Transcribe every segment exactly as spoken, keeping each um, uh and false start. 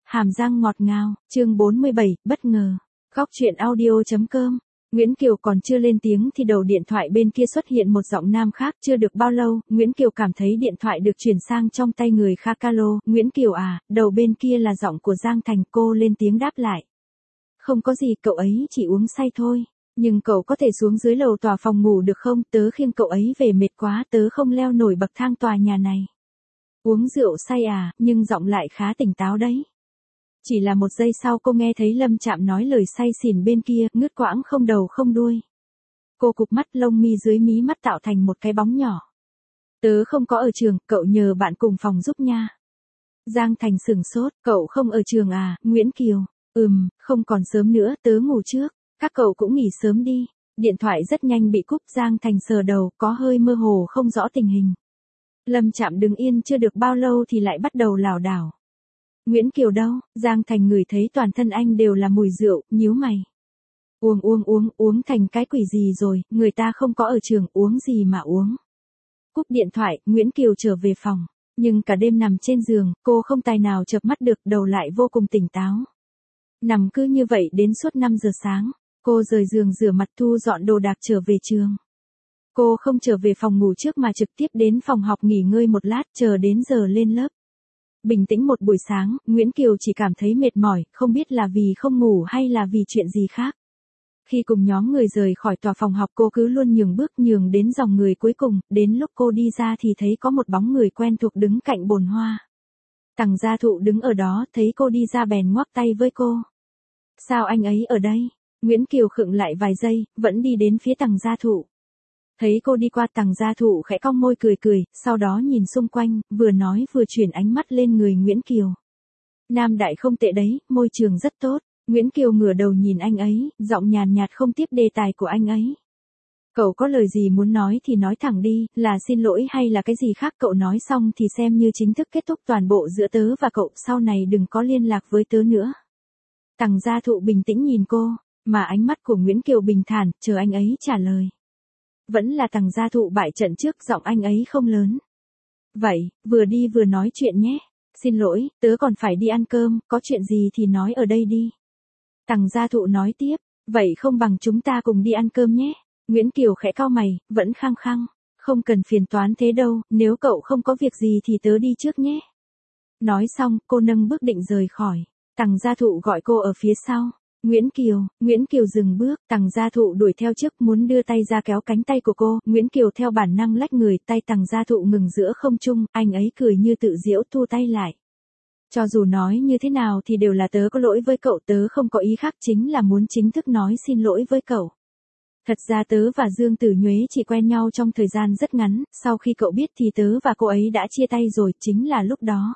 hàm răng ngọt ngào, chương bốn mươi bảy, bất ngờ. Góc truyện audio.com. Nguyễn Kiều còn chưa lên tiếng thì đầu điện thoại bên kia xuất hiện một giọng nam khác. Chưa được bao lâu, Nguyễn Kiều cảm thấy điện thoại được chuyển sang trong tay người khác. Alo, Nguyễn Kiều à, đầu bên kia là giọng của Giang Thành. Cô lên tiếng đáp lại. Không có gì, cậu ấy chỉ uống say thôi. Nhưng cậu có thể xuống dưới lầu tòa phòng ngủ được không? Tớ khiêng cậu ấy về mệt quá, tớ không leo nổi bậc thang tòa nhà này. Uống rượu say à, nhưng giọng lại khá tỉnh táo đấy. Chỉ là một giây sau cô nghe thấy Lâm Trạm nói lời say xỉn bên kia, ngứt quãng không đầu không đuôi. Cô cụp mắt, lông mi dưới mí mắt tạo thành một cái bóng nhỏ. Tớ không có ở trường, cậu nhờ bạn cùng phòng giúp nha. Giang Thành sửng sốt, cậu không ở trường à? Nguyễn Kiều, ừm, không còn sớm nữa, tớ ngủ trước, các cậu cũng nghỉ sớm đi. Điện thoại rất nhanh bị cúp. Giang Thành sờ đầu, có hơi mơ hồ không rõ tình hình. Lâm Trạm đứng yên chưa được bao lâu thì lại bắt đầu lảo đảo. Nguyễn Kiều đâu? Giang Thành ngửi thấy toàn thân anh đều là mùi rượu, nhíu mày. Uống uống uống, uống thành cái quỷ gì rồi, người ta không có ở trường, uống gì mà uống. Cúp điện thoại, Nguyễn Kiều trở về phòng. Nhưng cả đêm nằm trên giường, cô không tài nào chợp mắt được, đầu lại vô cùng tỉnh táo. Nằm cứ như vậy đến suốt năm giờ sáng, cô rời giường rửa mặt thu dọn đồ đạc trở về trường. Cô không trở về phòng ngủ trước mà trực tiếp đến phòng học nghỉ ngơi một lát, chờ đến giờ lên lớp. Bình tĩnh một buổi sáng, Nguyễn Kiều chỉ cảm thấy mệt mỏi, không biết là vì không ngủ hay là vì chuyện gì khác. Khi cùng nhóm người rời khỏi tòa phòng học, cô cứ luôn nhường bước nhường đến dòng người cuối cùng, đến lúc cô đi ra thì thấy có một bóng người quen thuộc đứng cạnh bồn hoa. Tằng Gia Thụ đứng ở đó, thấy cô đi ra bèn ngoắc tay với cô. Sao anh ấy ở đây? Nguyễn Kiều khựng lại vài giây, vẫn đi đến phía Tằng Gia Thụ. Thấy cô đi qua, Tằng Gia Thụ khẽ cong môi cười cười, sau đó nhìn xung quanh, vừa nói vừa chuyển ánh mắt lên người Nguyễn Kiều. Nam đại không tệ đấy, môi trường rất tốt. Nguyễn Kiều ngửa đầu nhìn anh ấy, giọng nhàn nhạt không tiếp đề tài của anh ấy. Cậu có lời gì muốn nói thì nói thẳng đi, là xin lỗi hay là cái gì khác, cậu nói xong thì xem như chính thức kết thúc toàn bộ giữa tớ và cậu, sau này đừng có liên lạc với tớ nữa. Tằng Gia Thụ bình tĩnh nhìn cô, mà ánh mắt của Nguyễn Kiều bình thản, chờ anh ấy trả lời. Vẫn là Tằng Gia Thụ bại trận trước, giọng anh ấy không lớn. Vậy, vừa đi vừa nói chuyện nhé. Xin lỗi, tớ còn phải đi ăn cơm, có chuyện gì thì nói ở đây đi. Tằng Gia Thụ nói tiếp, vậy không bằng chúng ta cùng đi ăn cơm nhé. Nguyễn Kiều khẽ cau mày, vẫn khăng khăng. Không cần phiền toán thế đâu, nếu cậu không có việc gì thì tớ đi trước nhé. Nói xong, cô nâng bước định rời khỏi. Tằng Gia Thụ gọi cô ở phía sau. Nguyễn Kiều, Nguyễn Kiều dừng bước, Tằng Gia Thụ đuổi theo trước muốn đưa tay ra kéo cánh tay của cô, Nguyễn Kiều theo bản năng lách người, tay Tằng Gia Thụ ngừng giữa không trung, anh ấy cười như tự giễu thu tay lại. Cho dù nói như thế nào thì đều là tớ có lỗi với cậu, tớ không có ý khác, chính là muốn chính thức nói xin lỗi với cậu. Thật ra tớ và Dương Tử Nhuế chỉ quen nhau trong thời gian rất ngắn, sau khi cậu biết thì tớ và cô ấy đã chia tay rồi, chính là lúc đó.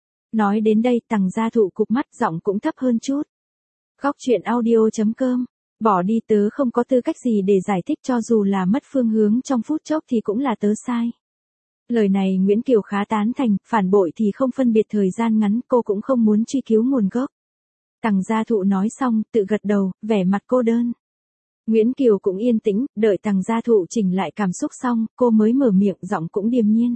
Nói đến đây, Tằng Gia Thụ cụp mắt, giọng cũng thấp hơn chút. Góc truyện audio.com. Bỏ đi, tớ không có tư cách gì để giải thích, cho dù là mất phương hướng trong phút chốc thì cũng là tớ sai. Lời này Nguyễn Kiều khá tán thành, phản bội thì không phân biệt thời gian ngắn, cô cũng không muốn truy cứu nguồn gốc. Tằng Gia Thụ nói xong, tự gật đầu, vẻ mặt cô đơn. Nguyễn Kiều cũng yên tĩnh, đợi Tằng Gia Thụ chỉnh lại cảm xúc xong, cô mới mở miệng, giọng cũng điềm nhiên.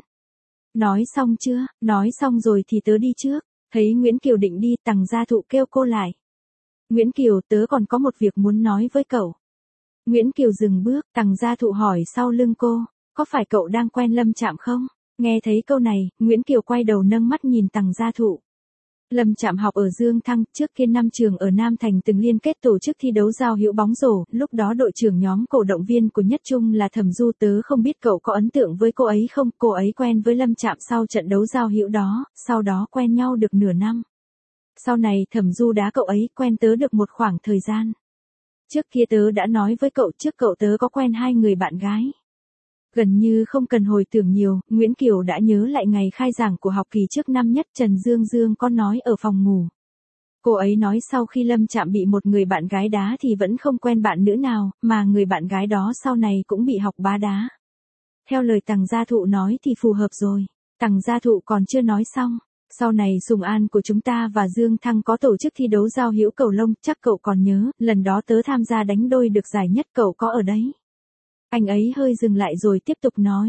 Nói xong chưa? Nói xong rồi thì tớ đi trước. Thấy Nguyễn Kiều định đi, Tằng Gia Thụ kêu cô lại. Nguyễn Kiều, tớ còn có một việc muốn nói với cậu. Nguyễn Kiều dừng bước, Tằng Gia Thụ hỏi sau lưng cô, có phải cậu đang quen Lâm Trạm không? Nghe thấy câu này, Nguyễn Kiều quay đầu nâng mắt nhìn Tằng Gia Thụ. Lâm Trạm học ở Dương Thăng, trước kia năm trường ở Nam Thành từng liên kết tổ chức thi đấu giao hữu bóng rổ, lúc đó đội trưởng nhóm cổ động viên của Nhất Trung là Thẩm Du, tớ không biết cậu có ấn tượng với cô ấy không, cô ấy quen với Lâm Trạm sau trận đấu giao hữu đó, sau đó quen nhau được nửa năm. Sau này Thẩm Du đá cậu ấy, quen tớ được một khoảng thời gian. Trước kia tớ đã nói với cậu, trước cậu tớ có quen hai người bạn gái. Gần như không cần hồi tưởng nhiều, Nguyễn Kiều đã nhớ lại ngày khai giảng của học kỳ trước năm nhất, Trần Dương Dương có nói ở phòng ngủ. Cô ấy nói sau khi Lâm Trạm bị một người bạn gái đá thì vẫn không quen bạn nữ nào, mà người bạn gái đó sau này cũng bị học bá đá. Theo lời Tằng Gia Thụ nói thì phù hợp rồi. Tằng Gia Thụ còn chưa nói xong. Sau này Sùng An của chúng ta và Dương Thăng có tổ chức thi đấu giao hữu cầu lông, chắc cậu còn nhớ, lần đó tớ tham gia đánh đôi được giải nhất, cậu có ở đấy. Anh ấy hơi dừng lại rồi tiếp tục nói.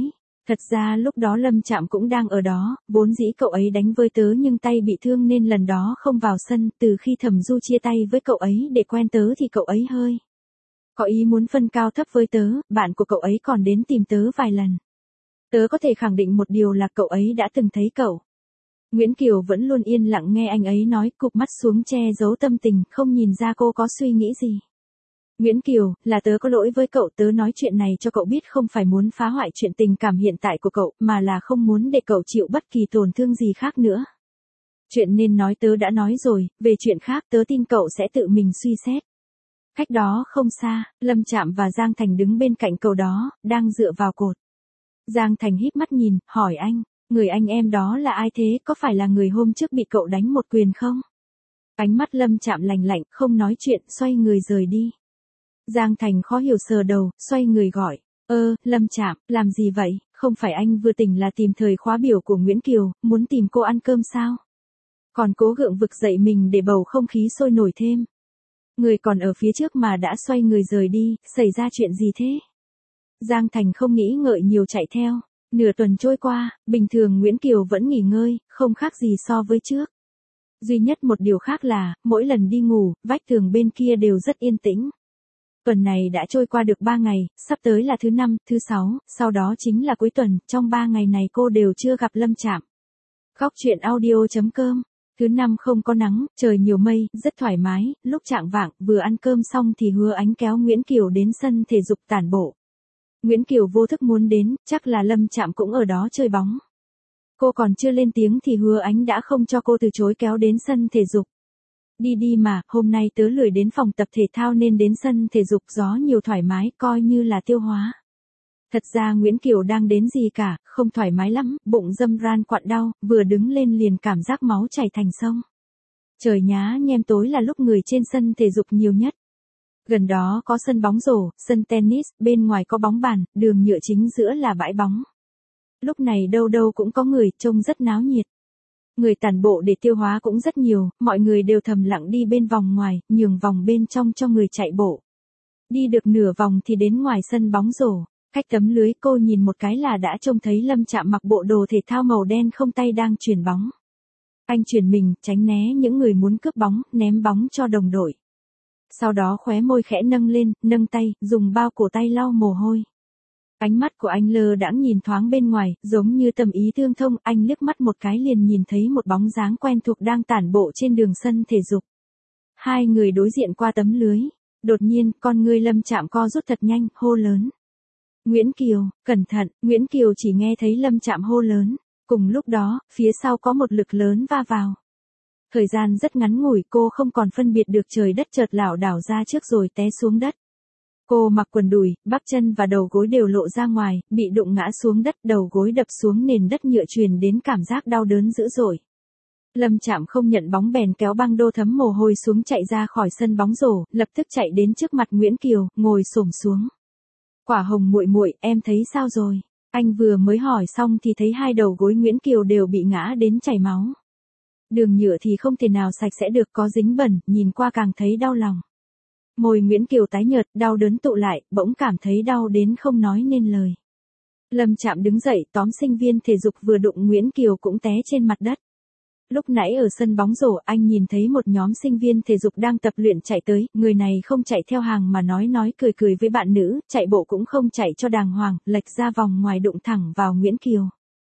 Thật ra lúc đó Lâm Trạm cũng đang ở đó, vốn dĩ cậu ấy đánh với tớ nhưng tay bị thương nên lần đó không vào sân, từ khi Thẩm Du chia tay với cậu ấy để quen tớ thì cậu ấy hơi có ý muốn phân cao thấp với tớ, bạn của cậu ấy còn đến tìm tớ vài lần. Tớ có thể khẳng định một điều là cậu ấy đã từng thấy cậu. Nguyễn Kiều vẫn luôn yên lặng nghe anh ấy nói, cụp mắt xuống che giấu tâm tình, không nhìn ra cô có suy nghĩ gì. Nguyễn Kiều, là tớ có lỗi với cậu, tớ nói chuyện này cho cậu biết không phải muốn phá hoại chuyện tình cảm hiện tại của cậu, mà là không muốn để cậu chịu bất kỳ tổn thương gì khác nữa. Chuyện nên nói tớ đã nói rồi, về chuyện khác tớ tin cậu sẽ tự mình suy xét. Cách đó không xa, Lâm Trạm và Giang Thành đứng bên cạnh cầu đó, đang dựa vào cột. Giang Thành híp mắt nhìn, hỏi anh, người anh em đó là ai thế, có phải là người hôm trước bị cậu đánh một quyền không? Ánh mắt Lâm Trạm lạnh lạnh, không nói chuyện, xoay người rời đi. Giang Thành khó hiểu sờ đầu, xoay người gọi, ơ, Lâm Trạm, làm gì vậy, không phải anh vừa tỉnh là tìm thời khóa biểu của Nguyễn Kiều, muốn tìm cô ăn cơm sao? Còn cố gượng vực dậy mình để bầu không khí sôi nổi thêm. Người còn ở phía trước mà đã xoay người rời đi, xảy ra chuyện gì thế? Giang Thành không nghĩ ngợi nhiều chạy theo. Nửa tuần trôi qua, bình thường Nguyễn Kiều vẫn nghỉ ngơi, không khác gì so với trước. Duy nhất một điều khác là, mỗi lần đi ngủ, vách tường bên kia đều rất yên tĩnh. Tuần này đã trôi qua được ba ngày, sắp tới là thứ năm, thứ sáu, sau đó chính là cuối tuần, trong ba ngày này cô đều chưa gặp Lâm Trạm. Góc truyện audio chấm com. Thứ năm không có nắng, trời nhiều mây, rất thoải mái, lúc chạng vạng, vừa ăn cơm xong thì Hứa Ánh kéo Nguyễn Kiều đến sân thể dục tản bộ. Nguyễn Kiều vô thức muốn đến, chắc là Lâm Trạm cũng ở đó chơi bóng. Cô còn chưa lên tiếng thì Hứa Ánh đã không cho cô từ chối kéo đến sân thể dục. Đi đi mà, hôm nay tớ lười đến phòng tập thể thao nên đến sân thể dục gió nhiều thoải mái, coi như là tiêu hóa. Thật ra Nguyễn Kiều đang đến gì cả, không thoải mái lắm, bụng dâm ran quặn đau, vừa đứng lên liền cảm giác máu chảy thành sông. Trời nhá nhem tối là lúc người trên sân thể dục nhiều nhất. Gần đó có sân bóng rổ, sân tennis, bên ngoài có bóng bàn, đường nhựa chính giữa là bãi bóng. Lúc này đâu đâu cũng có người, trông rất náo nhiệt. Người tản bộ để tiêu hóa cũng rất nhiều, mọi người đều thầm lặng đi bên vòng ngoài, nhường vòng bên trong cho người chạy bộ. Đi được nửa vòng thì đến ngoài sân bóng rổ. Cách tấm lưới cô nhìn một cái là đã trông thấy Lâm Trạm mặc bộ đồ thể thao màu đen không tay đang chuyền bóng. Anh chuyển mình, tránh né những người muốn cướp bóng, ném bóng cho đồng đội. Sau đó khóe môi khẽ nâng lên, nâng tay, dùng bao cổ tay lau mồ hôi. Ánh mắt của anh lơ đãng nhìn thoáng bên ngoài, giống như tâm ý tương thông, anh liếc mắt một cái liền nhìn thấy một bóng dáng quen thuộc đang tản bộ trên đường sân thể dục. Hai người đối diện qua tấm lưới. Đột nhiên, con ngươi Lâm Trạm co rút thật nhanh, hô lớn. Nguyễn Kiều, cẩn thận, Nguyễn Kiều chỉ nghe thấy Lâm Trạm hô lớn. Cùng lúc đó, phía sau có một lực lớn va vào. Thời gian rất ngắn ngủi, cô không còn phân biệt được trời đất, chợt lảo đảo ra trước rồi té xuống đất. Cô mặc quần đùi, bắp chân và đầu gối đều lộ ra ngoài, bị đụng ngã xuống đất, đầu gối đập xuống nền đất nhựa truyền đến cảm giác đau đớn dữ dội. Lâm Trạm không nhận bóng bèn kéo băng đô thấm mồ hôi xuống chạy ra khỏi sân bóng rổ, lập tức chạy đến trước mặt Nguyễn Kiều, ngồi xổm xuống. Quả Hồng muội muội, em thấy sao rồi? Anh vừa mới hỏi xong thì thấy hai đầu gối Nguyễn Kiều đều bị ngã đến chảy máu. Đường nhựa thì không thể nào sạch sẽ được, có dính bẩn, nhìn qua càng thấy đau lòng. Môi Nguyễn Kiều tái nhợt, đau đớn tụ lại, bỗng cảm thấy đau đến không nói nên lời. Lâm Trạm đứng dậy, tóm sinh viên thể dục vừa đụng Nguyễn Kiều cũng té trên mặt đất. Lúc nãy ở sân bóng rổ, anh nhìn thấy một nhóm sinh viên thể dục đang tập luyện chạy tới, người này không chạy theo hàng mà nói nói cười cười với bạn nữ, chạy bộ cũng không chạy cho đàng hoàng, lệch ra vòng ngoài đụng thẳng vào Nguyễn Kiều.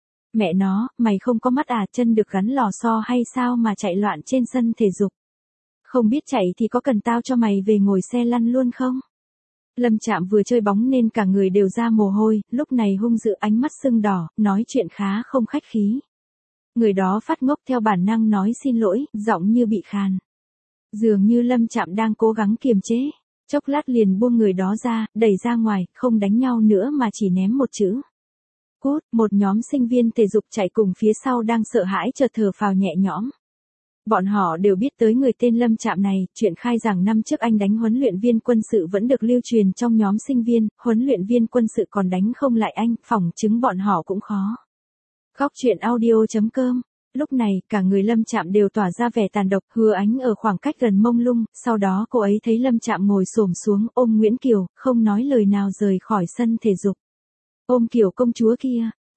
Mẹ nó, mày không có mắt à, chân được gắn lò xo hay sao mà chạy loạn trên sân thể dục? Không biết chạy thì có cần tao cho mày về ngồi xe lăn luôn không? Lâm Trạm vừa chơi bóng nên cả người đều ra mồ hôi, lúc này hung dữ, ánh mắt sưng đỏ, nói chuyện khá không khách khí. Người đó phát ngốc theo bản năng nói xin lỗi, giọng như bị khàn. Dường như Lâm Trạm đang cố gắng kiềm chế, chốc lát liền buông người đó ra, đẩy ra ngoài, không đánh nhau nữa mà chỉ ném một chữ. Cút, một nhóm sinh viên thể dục chạy cùng phía sau đang sợ hãi chợt thở phào nhẹ nhõm. Bọn họ đều biết tới người tên Lâm Trạm này, chuyện khai rằng năm trước anh đánh huấn luyện viên quân sự vẫn được lưu truyền trong nhóm sinh viên, huấn luyện viên quân sự còn đánh không lại anh, phỏng chứng bọn họ cũng khó. Góc truyện audio chấm com. Lúc này, cả người Lâm Trạm đều tỏa ra vẻ tàn độc, Hứa Ánh ở khoảng cách gần mông lung, sau đó cô ấy thấy Lâm Trạm ngồi xổm xuống, ôm Nguyễn Kiều, không nói lời nào rời khỏi sân thể dục. Ôm kiểu công chúa kia,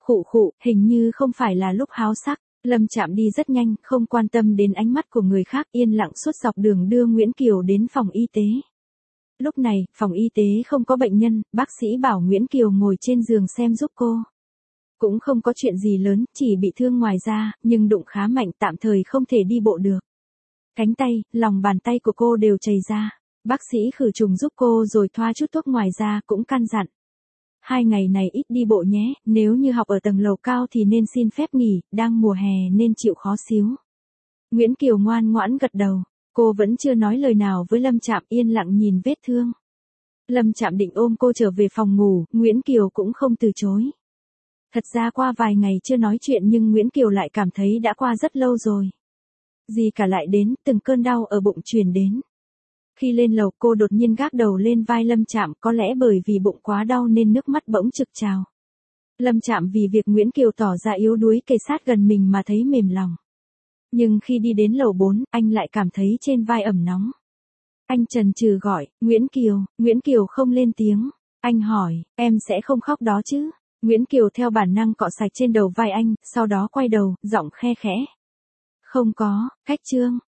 Khụ khụ, hình như không phải là lúc háo sắc. Lâm Trạm đi rất nhanh, không quan tâm đến ánh mắt của người khác, yên lặng suốt dọc đường đưa Nguyễn Kiều đến phòng y tế. Lúc này, phòng y tế không có bệnh nhân, bác sĩ bảo Nguyễn Kiều ngồi trên giường xem giúp cô. Cũng không có chuyện gì lớn, chỉ bị thương ngoài da, nhưng đụng khá mạnh, tạm thời không thể đi bộ được. Cánh tay, lòng bàn tay của cô đều chảy ra. Bác sĩ khử trùng giúp cô rồi thoa chút thuốc ngoài da, cũng căn dặn. Hai ngày này ít đi bộ nhé, nếu như học ở tầng lầu cao thì nên xin phép nghỉ, đang mùa hè nên chịu khó xíu. Nguyễn Kiều ngoan ngoãn gật đầu, cô vẫn chưa nói lời nào với Lâm Trạm, yên lặng nhìn vết thương. Lâm Trạm định ôm cô trở về phòng ngủ, Nguyễn Kiều cũng không từ chối. Thật ra qua vài ngày chưa nói chuyện nhưng Nguyễn Kiều lại cảm thấy đã qua rất lâu rồi. Gì cả lại đến, từng cơn đau ở bụng truyền đến. Khi lên lầu cô đột nhiên gác đầu lên vai Lâm Trạm, có lẽ bởi vì bụng quá đau nên nước mắt bỗng trực trào. Lâm Trạm vì việc Nguyễn Kiều tỏ ra yếu đuối kề sát gần mình mà thấy mềm lòng. Nhưng khi đi đến lầu bốn, anh lại cảm thấy trên vai ẩm nóng. Anh chần chừ gọi, Nguyễn Kiều, Nguyễn Kiều không lên tiếng. Anh hỏi, em sẽ không khóc đó chứ? Nguyễn Kiều theo bản năng cọ sạch trên đầu vai anh, sau đó quay đầu, giọng khe khẽ. Không có, Khách Trương,